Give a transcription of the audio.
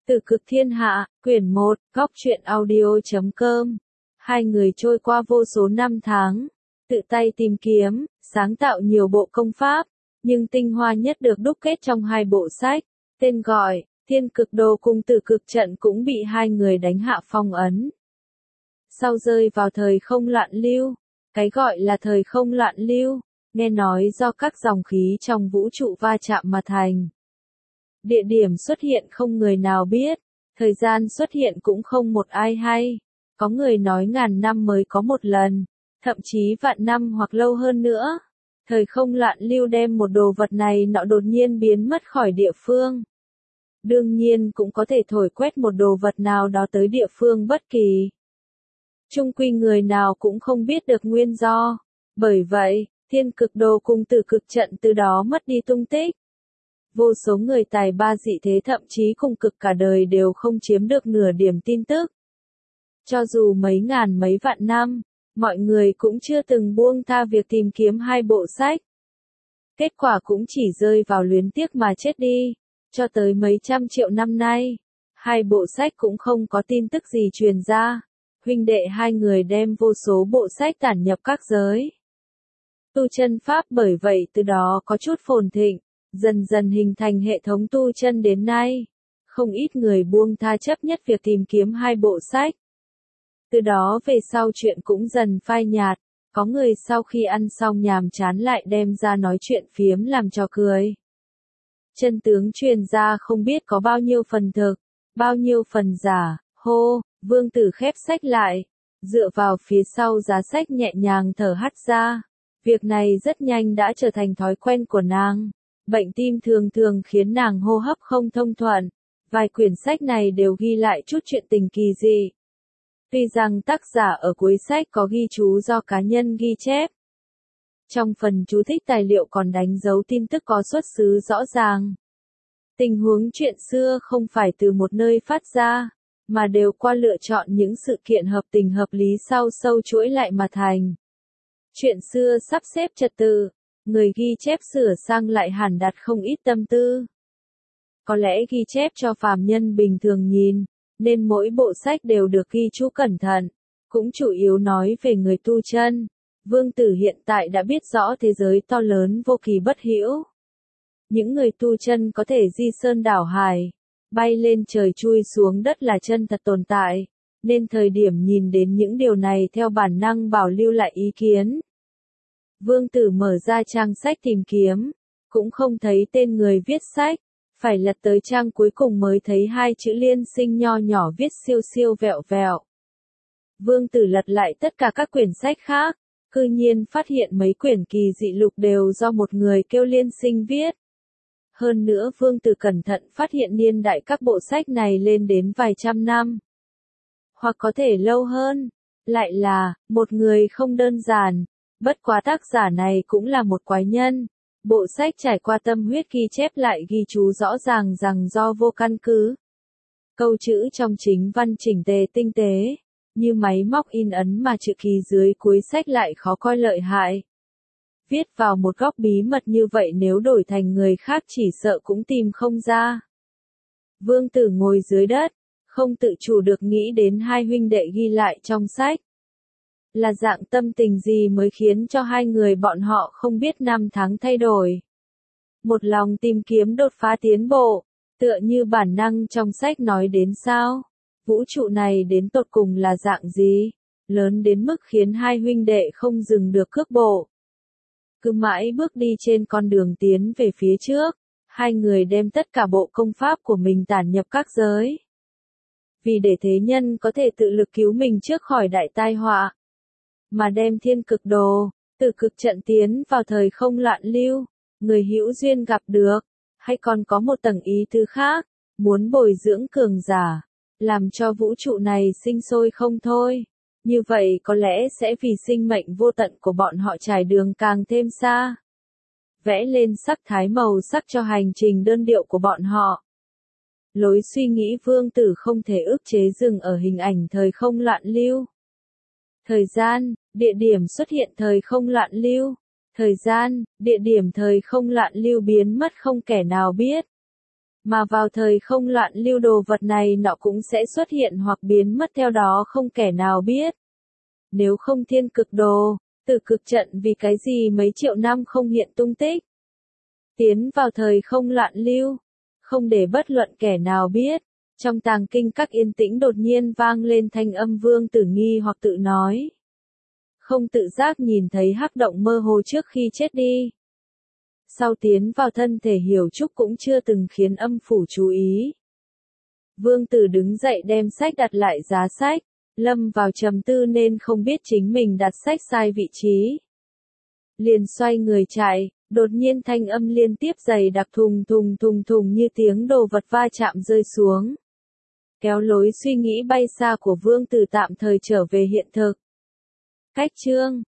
Từ cực thiên hạ, quyển 1, góc truyện audio.com. Hai người trôi qua vô số năm tháng, tự tay tìm kiếm, sáng tạo nhiều bộ công pháp, nhưng tinh hoa nhất được đúc kết trong hai bộ sách, tên gọi, Thiên Cực Đồ cùng Tử Cực Trận cũng bị hai người đánh hạ phong ấn. Sau rơi vào thời không loạn lưu, cái gọi là thời không loạn lưu, nghe nói do các dòng khí trong vũ trụ va chạm mà thành. Địa điểm xuất hiện không người nào biết, thời gian xuất hiện cũng không một ai hay. Có người nói ngàn năm mới có một lần, thậm chí vạn năm hoặc lâu hơn nữa. Thời không loạn lưu đem một đồ vật này nọ đột nhiên biến mất khỏi địa phương. Đương nhiên cũng có thể thổi quét một đồ vật nào đó tới địa phương bất kỳ. Chung quy người nào cũng không biết được nguyên do. Bởi vậy, Thiên Cực Đồ cùng Tử Cực Trận từ đó mất đi tung tích. Vô số người tài ba dị thế thậm chí cùng cực cả đời đều không chiếm được nửa điểm tin tức. Cho dù mấy ngàn mấy vạn năm, mọi người cũng chưa từng buông tha việc tìm kiếm hai bộ sách. Kết quả cũng chỉ rơi vào luyến tiếc mà chết đi. Cho tới mấy trăm triệu năm nay, hai bộ sách cũng không có tin tức gì truyền ra. Huynh đệ hai người đem vô số bộ sách tản nhập các giới. Tu chân pháp bởi vậy từ đó có chút phồn thịnh. Dần dần hình thành hệ thống tu chân đến nay. Không ít người buông tha chấp nhất việc tìm kiếm hai bộ sách. Từ đó về sau chuyện cũng dần phai nhạt. Có người sau khi ăn xong nhàm chán lại đem ra nói chuyện phiếm làm trò cười. Chân tướng truyền ra không biết có bao nhiêu phần thực, bao nhiêu phần giả. Hô, Vương Tử khép sách lại. Dựa vào phía sau giá sách nhẹ nhàng thở hắt ra. Việc này rất nhanh đã trở thành thói quen của nàng. Bệnh tim thường thường khiến nàng hô hấp không thông thuận. Vài quyển sách này đều ghi lại chút chuyện tình kỳ dị. Tuy rằng tác giả ở cuối sách có ghi chú do cá nhân ghi chép. Trong phần chú thích tài liệu còn đánh dấu tin tức có xuất xứ rõ ràng. Tình huống chuyện xưa không phải từ một nơi phát ra, mà đều qua lựa chọn những sự kiện hợp tình hợp lý sau sâu chuỗi lại mà thành. Chuyện xưa sắp xếp trật tự. Người ghi chép sửa sang lại hẳn đặt không ít tâm tư. Có lẽ ghi chép cho phàm nhân bình thường nhìn, nên mỗi bộ sách đều được ghi chú cẩn thận. Cũng chủ yếu nói về người tu chân. Vương Tử hiện tại đã biết rõ thế giới to lớn vô kỳ bất hữu. Những người tu chân có thể di sơn đảo hải, bay lên trời chui xuống đất là chân thật tồn tại, nên thời điểm nhìn đến những điều này theo bản năng bảo lưu lại ý kiến. Vương Tử mở ra trang sách tìm kiếm, cũng không thấy tên người viết sách, phải lật tới trang cuối cùng mới thấy hai chữ Liên Sinh nho nhỏ viết siêu siêu vẹo vẹo. Vương Tử lật lại tất cả các quyển sách khác, cư nhiên phát hiện mấy quyển kỳ dị lục đều do một người kêu Liên Sinh viết. Hơn nữa Vương Tử cẩn thận phát hiện niên đại các bộ sách này lên đến vài trăm năm. Hoặc có thể lâu hơn, lại là, một người không đơn giản. Bất quá tác giả này cũng là một quái nhân. Bộ sách trải qua tâm huyết ghi chép lại ghi chú rõ ràng rằng do vô căn cứ. Câu chữ trong chính văn chỉnh tề tinh tế, như máy móc in ấn mà chữ ký dưới cuối sách lại khó coi lợi hại. Viết vào một góc bí mật như vậy nếu đổi thành người khác chỉ sợ cũng tìm không ra. Vương Tử ngồi dưới đất, không tự chủ được nghĩ đến hai huynh đệ ghi lại trong sách. Là dạng tâm tình gì mới khiến cho hai người bọn họ không biết năm tháng thay đổi. Một lòng tìm kiếm đột phá tiến bộ, tựa như bản năng trong sách nói đến sao. Vũ trụ này đến tột cùng là dạng gì, lớn đến mức khiến hai huynh đệ không dừng được cước bộ. Cứ mãi bước đi trên con đường tiến về phía trước, hai người đem tất cả bộ công pháp của mình tản nhập các giới. Vì để thế nhân có thể tự lực cứu mình trước khỏi đại tai họa. Mà đem Thiên Cực Đồ, Tử Cực Trận tiến vào thời không loạn lưu, người hữu duyên gặp được, hay còn có một tầng ý tứ khác, muốn bồi dưỡng cường giả, làm cho vũ trụ này sinh sôi không thôi. Như vậy có lẽ sẽ vì sinh mệnh vô tận của bọn họ trải đường càng thêm xa. Vẽ lên sắc thái màu sắc cho hành trình đơn điệu của bọn họ. Lối suy nghĩ Vương Tử không thể ức chế dừng ở hình ảnh thời không loạn lưu. Thời gian, địa điểm xuất hiện thời không loạn lưu. Thời gian, địa điểm thời không loạn lưu biến mất không kẻ nào biết. Mà vào thời không loạn lưu đồ vật này nọ cũng sẽ xuất hiện hoặc biến mất theo đó không kẻ nào biết. Nếu không thiên cực đồ, tử cực trận vì cái gì mấy triệu năm không hiện tung tích. Tiến vào thời không loạn lưu, không để bất luận kẻ nào biết. Trong tàng kinh các yên tĩnh đột nhiên vang lên thanh âm Vương Tử nghi hoặc tự nói. Không tự giác nhìn thấy hắc động mơ hồ trước khi chết đi. Sau tiến vào thân thể Hiểu Trúc cũng chưa từng khiến âm phủ chú ý. Vương Tử đứng dậy đem sách đặt lại giá sách, lâm vào trầm tư nên không biết chính mình đặt sách sai vị trí. Liền xoay người chạy, đột nhiên thanh âm liên tiếp dày đặc thùng thùng thùng thùng như tiếng đồ vật va chạm rơi xuống. Kéo lối suy nghĩ bay xa của Vương Tử tạm thời trở về hiện thực. Cách chương